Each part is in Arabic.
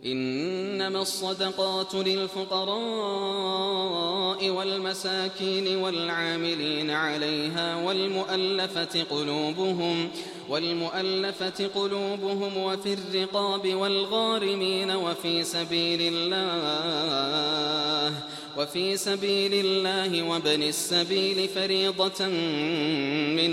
إنما الصدقات للفقراء والمساكين والعاملين عليها والمؤلفة قلوبهم وفي الرقاب والغارمين وفي سبيل الله وابن السبيل فريضة من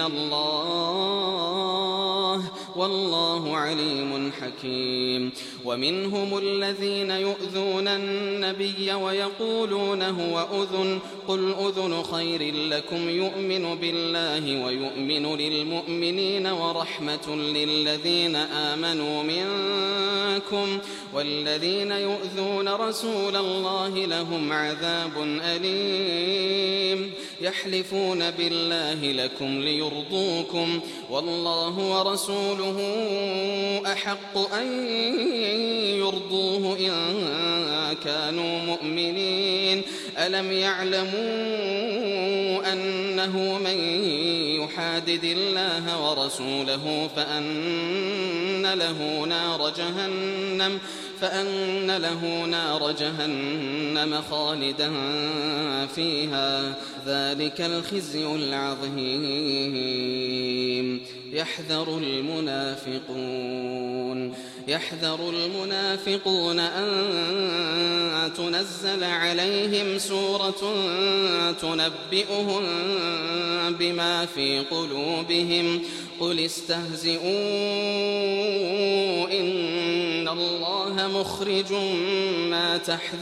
الله والله عليم حكيم. ومنهم الذين يؤذون النبي ويقولون هو أذن قل أذن خير لكم يؤمن بالله ويؤمن للمؤمنين ورحمة للذين آمنوا منكم والذين يؤذون رسول الله لهم عذاب أليم. يحلفون بالله لكم ليرضوكم والله ورسوله أحق أن يرضوه إن كانوا مؤمنين. ألم يعلموا أنه من يحادد الله ورسوله فأن له نار جهنم خالدا فيها ذلك الخزي العظيم. يحذر المنافقون أن تنزل عليهم سورة تنبئهم بما في قلوبهم قل استهزئوا إن الله مخرج ما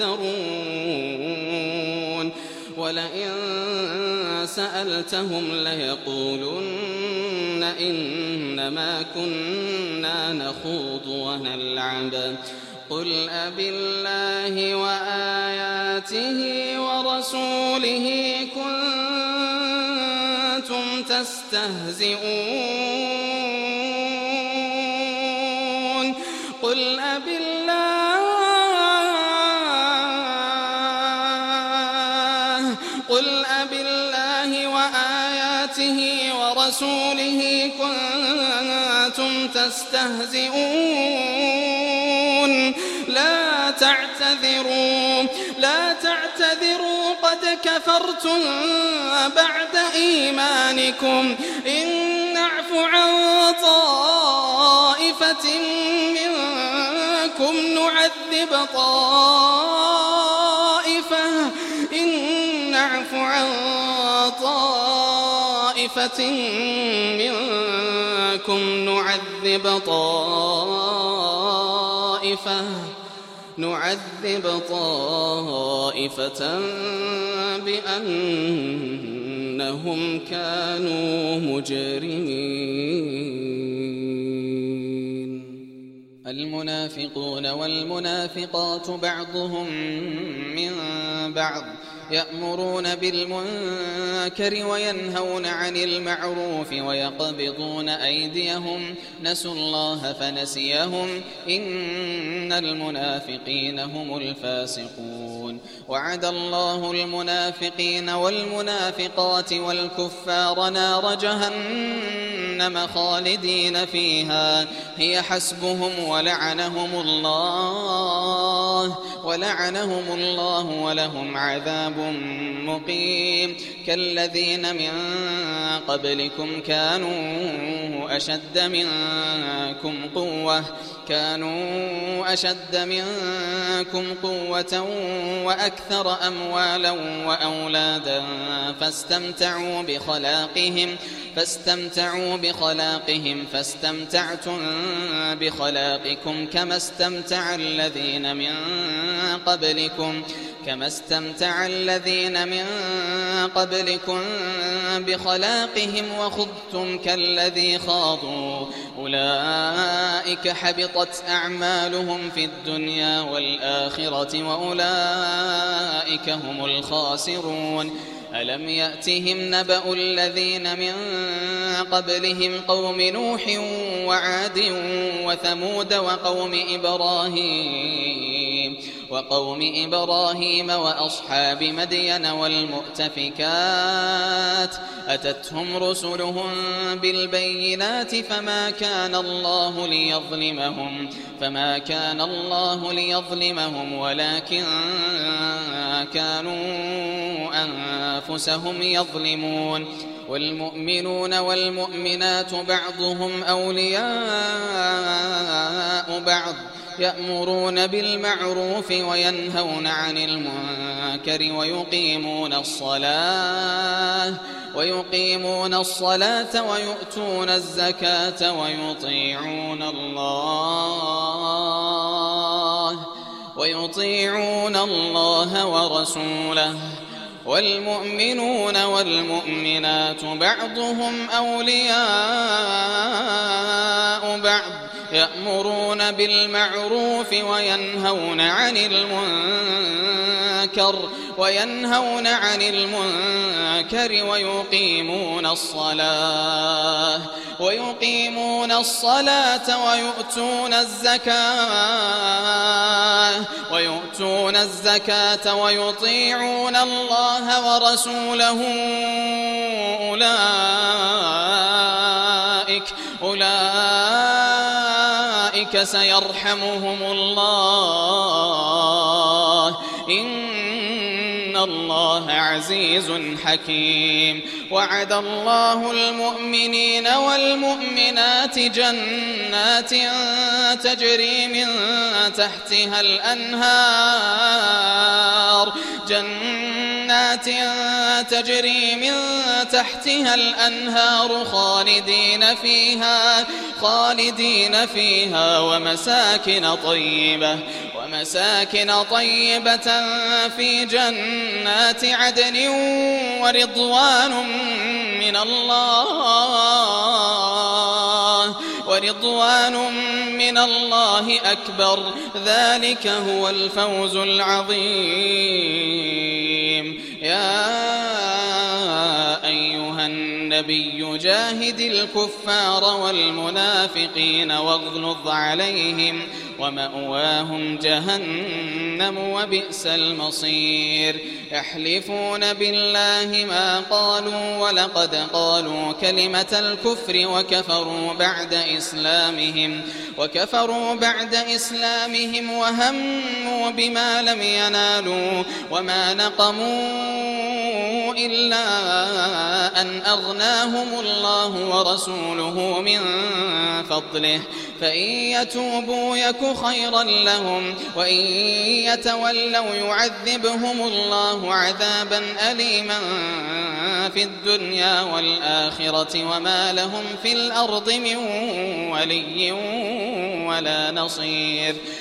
تحذرون. ولئن سألتهم ليقولن إنما كنا نخوض ونلعب قل أبالله وآياته ورسوله كنتم تستهزئون قل أبالله وآياته ورسوله كنتم تستهزئون لا تعتذروا قد كفرتم بعد إيمانكم إن نعف عن طائفة منكم نعذب طائفة بأنهم كانوا مجرمين. المنافقون والمنافقات بعضهم من بعض يأمرون بالمنكر وينهون عن المعروف ويقبضون أيديهم نسوا الله فنسيهم إن المنافقين هم الفاسقون. وعد الله المنافقين والمنافقات والكفار نار جهنم خالدين فيها هي حسبهم ولعنهم الله ولهم عذاب مقيم. كالذين من قبلكم كانوا أشد منكم قوة وأكثر أموالا وأولادا فاستمتعوا بخلاقهم فاستمتعتم بخلاقكم كما استمتع الذين من قبلكم بخلاقهم وخضتم كالذي خاضوا أولئك حبطت أعمالهم في الدنيا والآخرة وأولئك هم الخاسرون. ألم يأتهم نبأ الذين من قبلهم قوم نوح وعاد وثمود وقوم إبراهيم وأصحاب مدين والمؤتفكات أتتهم رسلهم بالبينات فما كان الله ليظلمهم ولكن كانوا أنفسهم يظلمون والمؤمنون والمؤمنات بعضهم أولياء بعض يأمرون بالمعروف وينهون عن المنكر ويقيمون الصلاة ويؤتون الزكاة ويطيعون الله ورسوله والمؤمنون والمؤمنات بعضهم أولياء بعض يأمرون بالمعروف وينهون عن المنكر ويقيمون الصلاة ويؤتون الزكاة ويطيعون الله ورسوله أولئك سيرحمهم الله إن الله عزيز حكيم وعد الله المؤمنين والمؤمنات جنات تجري من تحتها الأنهار خالدين فيها ومساكن طيبة في جنات عدن ورضوان من الله أكبر ذلك هو الفوز العظيم يا أيها النبي جاهد الكفار والمنافقين واغلظ عليهم ومأواهم جهنم وبئس المصير يحلفون بالله ما قالوا ولقد قالوا كلمة الكفر وكفروا بعد إسلامهم وهموا بما لم ينالوا وما نقموا إلا أن أغناهم الله ورسوله من فضله فإن يتوبوا يك خيرا لهم وإن يتولوا يعذبهم الله عذابا أليما في الدنيا والآخرة وما لهم في الأرض من ولي ولا نصير